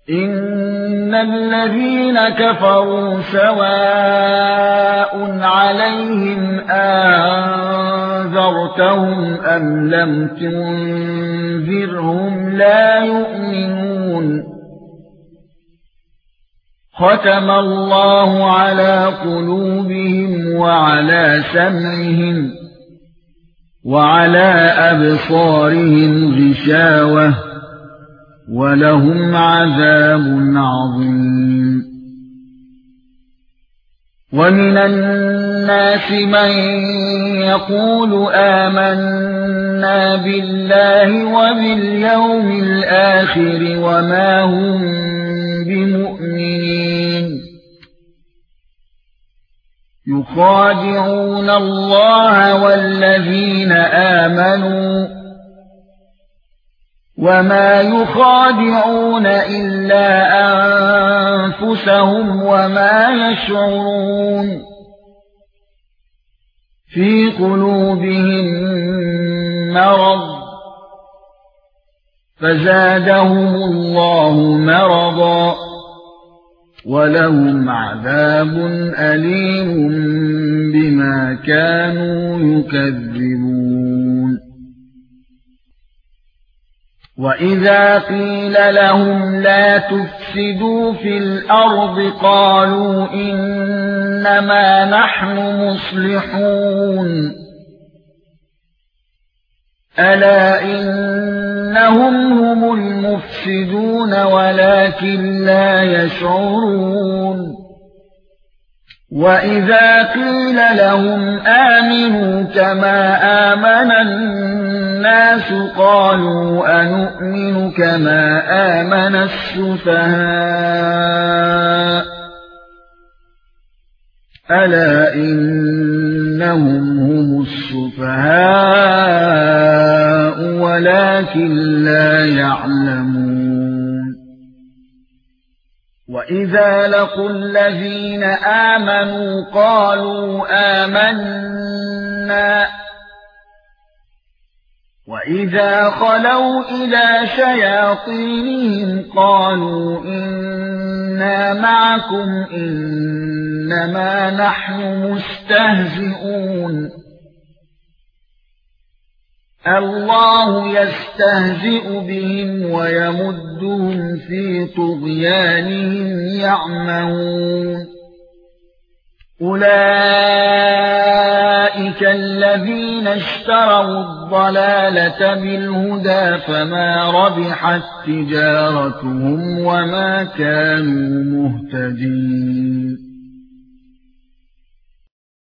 إن الذين كفروا سواء عليهم أنذرتهم أم لم تنذرهم لا يؤمنون ختم الله على قلوبهم وعلى سمعهم وعلى أبصارهم غشاوة ولهم عذاب عظيم ومن الناس من يقول آمنا بالله وباليوم الآخر وما هم بمؤمنين يخادعون الله والذين آمنوا وما يخادعون إلا أنفسهم وما يشعرون في قلوبهم مرض فزادهم الله مرضا ولهم عذاب أليم بما كانوا يكذبون وَإِذَا قِيلَ لَهُمْ لَا تُفْسِدُوا فِي الْأَرْضِ قَالُوا إِنَّمَا نَحْنُ مُصْلِحُونَ أَلَا إِنَّهُمْ هُمُ الْمُفْسِدُونَ وَلَكِن لَّا يَشْعُرُونَ وَإِذَا قِيلَ لَهُمْ آمِنُوا كَمَا آمَنَ النَّاسُ قَالُوا أَنُؤْمِنُ كَمَا آمَنَ السُّفَهَاءُ أَلَا إِنَّهُمْ هُمُ السُّفَهَاءُ وَلَكِن لَّا يَعْلَمُونَ وَإِذَا لَقُوا الَّذِينَ آمَنُوا قَالُوا آمَنَّا وَإِذَا خَلَوْا إِلَى شَيَاطِينِهِمْ قَالُوا إِنَّا مَعَكُمْ إِنَّمَا نَحْنُ مُسْتَهْزِئُونَ الله يستهزئ بهم ويمدهم في طغيانهم يعمهون أولئك الذين اشتروا الضلالة بالهدى فما ربحت تجارتهم وما كانوا مهتدين